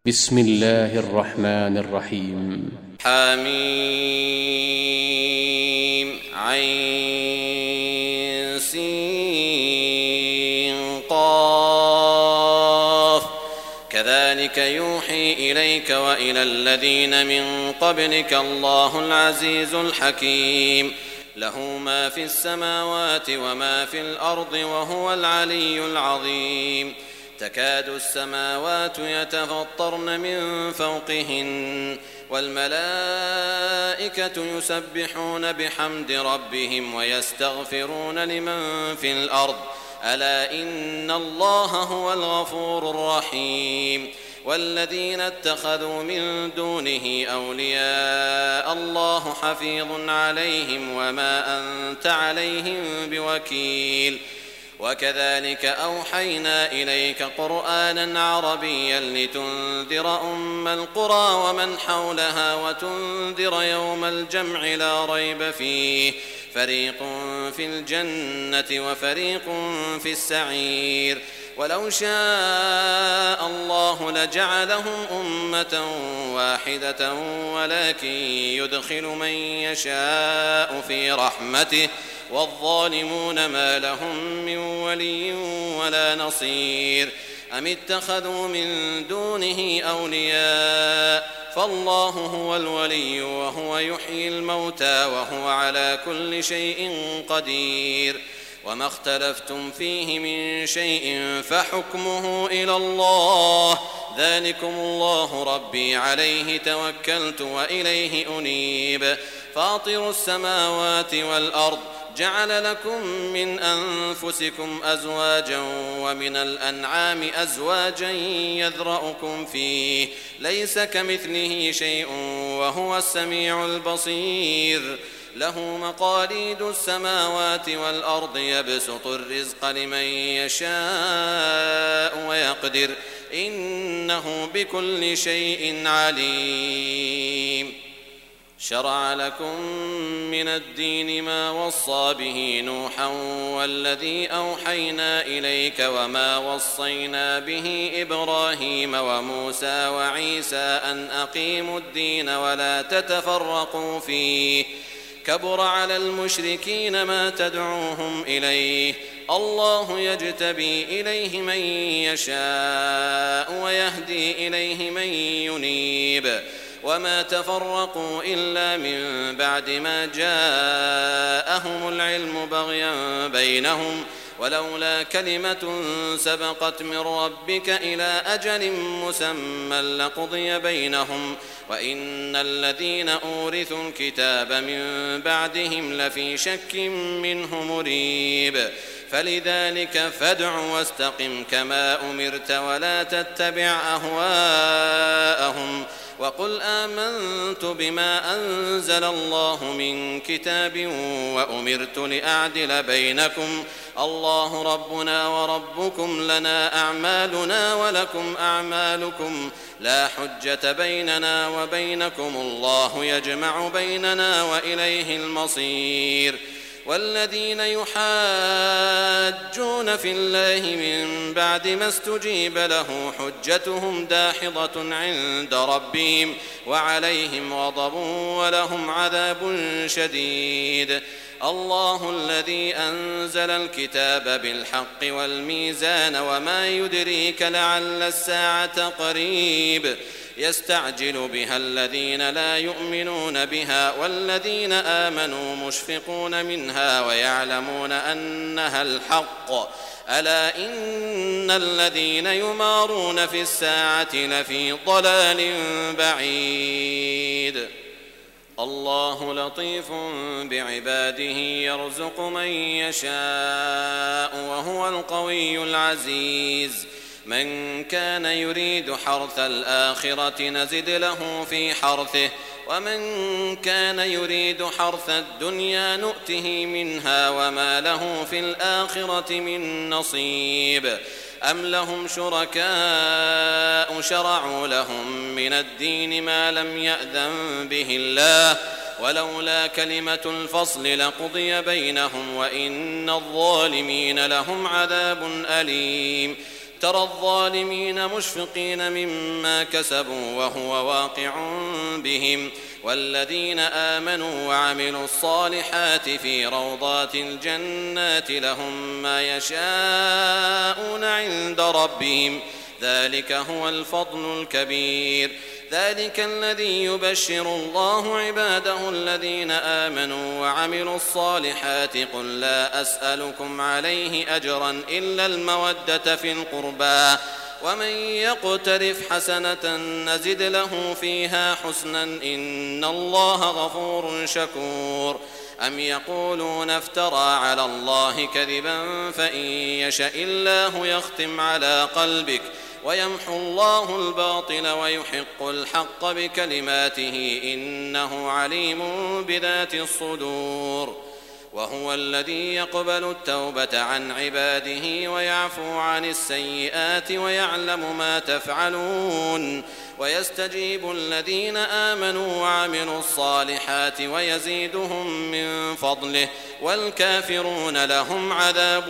بسم الله الرحمن الرحيم. حميم عين سين قاف كذلك يوحي إليك وإلى الذين من قبلك الله العزيز الحكيم له ما في السماوات وما في الأرض وهو العلي العظيم تكاد السماوات يتفطرن من فوقهن والملائكة يسبحون بحمد ربهم ويستغفرون لمن في الأرض ألا إن الله هو الغفور الرحيم والذين اتخذوا من دونه أولياء الله حفيظ عليهم وما أنت عليهم بوكيل وكذلك أوحينا إليك قرآنا عربيا لتنذر أم القرى ومن حولها وتنذر يوم الجمع لا ريب فيه فريق في الجنة وفريق في السعير ولو شاء الله لجعلهم أمة واحدة ولكن يدخل من يشاء في رحمته والظالمون ما لهم من ولي ولا نصير أم اتخذوا من دونه أولياء فالله هو الولي وهو يحيي الموتى وهو على كل شيء قدير وما اختلفتم فيه من شيء فحكمه إلى الله ذلكم الله ربي عليه توكلت وإليه أنيب فاطر السماوات والأرض جعل لكم من أنفسكم أزواجا ومن الأنعام أزواجا يذرأكم فيه ليس كمثله شيء وهو السميع البصير له مقاليد السماوات والأرض يبسط الرزق لمن يشاء ويقدر إنه بكل شيء عليم شرع لكم من الدين ما وصى به نوحا والذي أوحينا إليك وما وصينا به إبراهيم وموسى وعيسى أن أقيموا الدين ولا تتفرقوا فيه كبر على المشركين ما تدعوهم إليه الله يجتبي إليه من يشاء ويهدي إليه من ينيب وما تفرقوا إلا من بعد ما جاءهم العلم بغيا بينهم ولولا كلمة سبقت من ربك إلى أجل مسمى لقضي بينهم وإن الذين أورثوا الكتاب من بعدهم لفي شك منه مريب فلذلك فادع واستقم كما أمرت ولا تتبع أهواءهم وقل آمنت بما أنزل الله من كتاب وأمرت لأعدل بينكم الله ربنا وربكم لنا أعمالنا ولكم أعمالكم لا حجة بيننا وبينكم الله يجمع بيننا وإليه المصير والذين يحاجون في الله من بعد ما استجيب له حجتهم داحضة عند ربهم وعليهم غضب ولهم عذاب شديد الله الذي أنزل الكتاب بالحق والميزان وما يدريك لعل الساعة قريب يستعجل بها الذين لا يؤمنون بها والذين آمنوا مشفقون منها ويعلمون أنها الحق ألا إن الذين يمارون في الساعة لفي ضلال بعيد الله لطيف بعباده يرزق من يشاء وهو القوي العزيز من كان يريد حرث الآخرة نزد له في حرثه ومن كان يريد حرث الدنيا نؤته منها وما له في الآخرة من نصيب أم لهم شركاء شرعوا لهم من الدين ما لم يأذن به الله ولولا كلمة الفصل لقضي بينهم وإن الظالمين لهم عذاب أليم ترى الظالمين مشفقين مما كسبوا وهو واقع بهم والذين آمنوا وعملوا الصالحات في روضات الجنات لهم ما يشاءون عند ربهم ذلك هو الفضل الكبير ذلك الذي يبشر الله عباده الذين آمنوا وعملوا الصالحات قل لا أسألكم عليه أجرا إلا المودة في القربى ومن يقترف حسنة نزد له فيها حسنا إن الله غفور شكور أم يقولون افترى على الله كذبا فإن يشاء الله يختم على قلبك ويمحو الله الباطل ويحق الحق بكلماته إنه عليم بذات الصدور وهو الذي يقبل التوبة عن عباده ويعفو عن السيئات ويعلم ما تفعلون ويستجيب الذين آمنوا وعملوا الصالحات ويزيدهم من فضله والكافرون لهم عذاب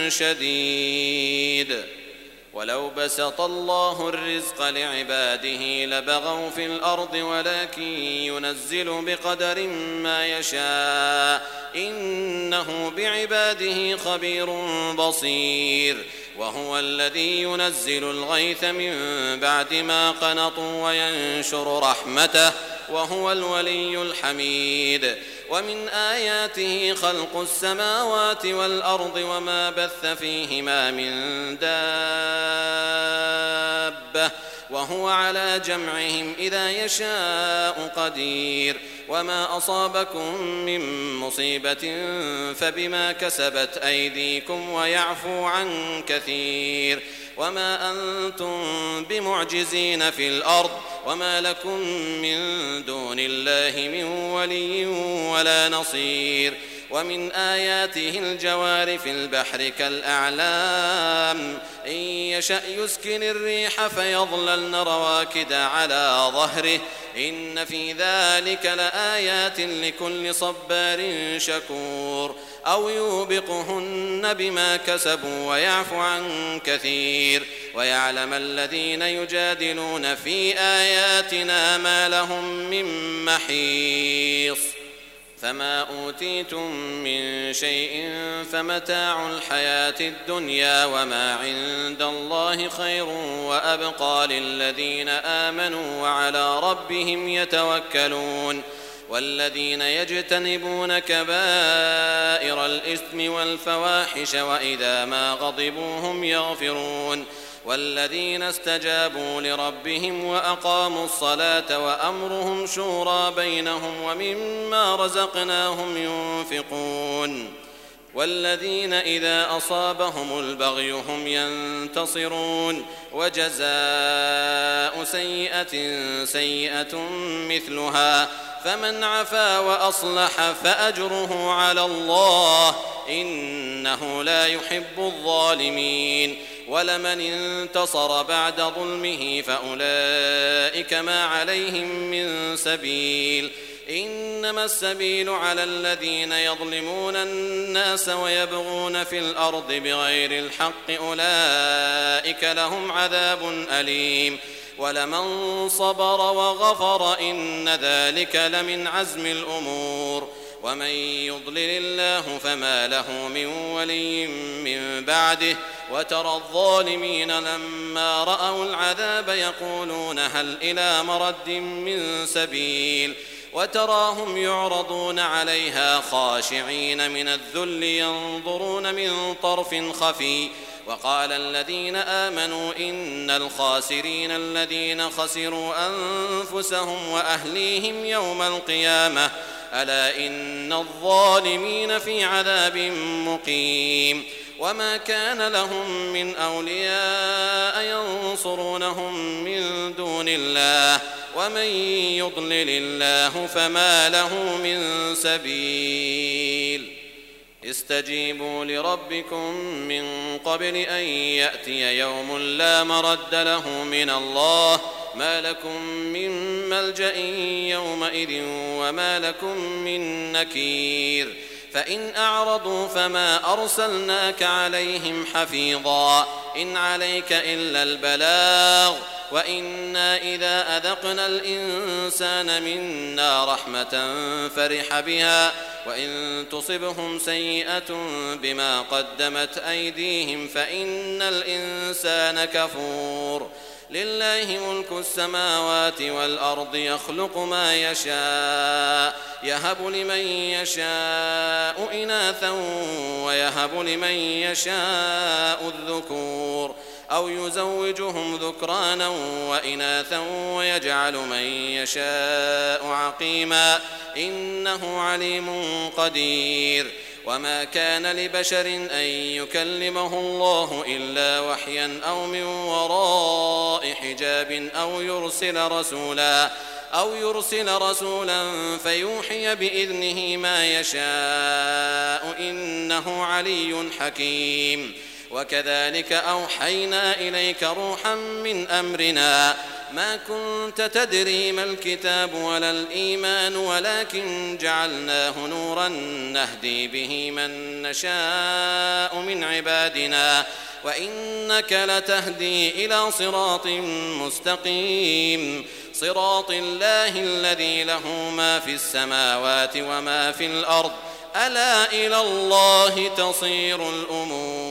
شديد ولو بسط الله الرزق لعباده لبغوا في الأرض ولكن ينزل بقدر ما يشاء إنه بعباده خبير بصير وهو الذي ينزل الغيث من بعد ما قنطوا وينشر رحمته وهو الولي الحميد ومن آياته خلق السماوات والأرض وما بث فيهما من دابة وهو على جمعهم إذا يشاء قدير وما أصابكم من مصيبة فبما كسبت أيديكم ويعفو عن كثير وما أنتم بمعجزين في الأرض وما لكم من دون الله من ولي ولا نصير ومن آياته الجوار في البحر كالأعلام إن يشأ يسكن الريح فيظللن رواكد على ظهره إن في ذلك لآيات لكل صبار شكور أو يوبقهن بما كسبوا ويعفو عن كثير ويعلم الذين يجادلون في آياتنا ما لهم من محيص فما أوتيتم من شيء فمتاع الحياة الدنيا وما عند الله خير وأبقى للذين آمنوا وعلى ربهم يتوكلون والذين يجتنبون كبائر الإثم والفواحش وإذا ما غضبوا هم يغفرون والذين استجابوا لربهم وأقاموا الصلاة وأمرهم شورى بينهم ومما رزقناهم ينفقون والذين إذا أصابهم البغي هم ينتصرون وجزاء سيئة سيئة مثلها فمن عفا وأصلح فأجره على الله إنه لا يحب الظالمين ولمن انتصر بعد ظلمه فأولئك ما عليهم من سبيل إنما السبيل على الذين يظلمون الناس ويبغون في الأرض بغير الحق أولئك لهم عذاب أليم ولمن صبر وغفر إن ذلك لمن عزم الأمور ومن يضلل الله فما له من ولي من بعده وترى الظالمين لما رأوا العذاب يقولون هل إلى مرد من سبيل وتراهم يعرضون عليها خاشعين من الذل ينظرون من طرف خفي وقال الذين آمنوا إن الخاسرين الذين خسروا أنفسهم وأهليهم يوم القيامة ألا إن الظالمين في عذاب مقيم وما كان لهم من أولياء ينصرونهم من دون الله ومن يضلل الله فما له من سبيل استجيبوا لربكم من قبل أن يأتي يوم لا مرد له من الله ما لكم من ملجأ يومئذ وما لكم من نكير فإن أعرضوا فما أرسلناك عليهم حفيظا إن عليك إلا البلاغ وإنا إذا أذقنا الإنسان منا رحمة فرح بها وإن تصبهم سيئة بما قدمت أيديهم فإن الإنسان كفور لله ملك السماوات والأرض يخلق ما يشاء يهب لمن يشاء إناثا ويهب لمن يشاء الذكور أو يزوجهم ذكرانا وإناثا ويجعل من يشاء عقيما إنه عليم قدير وما كان لبشر أن يكلمه الله إلا وحيا أو من وراء حجاب أو يرسل رسولا فيوحي بإذنه ما يشاء إنه علي حكيم وكذلك أوحينا إليك روحا من أمرنا ما كنت تدري ما الكتاب ولا الإيمان ولكن جعلناه نورا نهدي به من نشاء من عبادنا وإنك لتهدي إلى صراط مستقيم صراط الله الذي له ما في السماوات وما في الأرض ألا إلى الله تصير الأمور.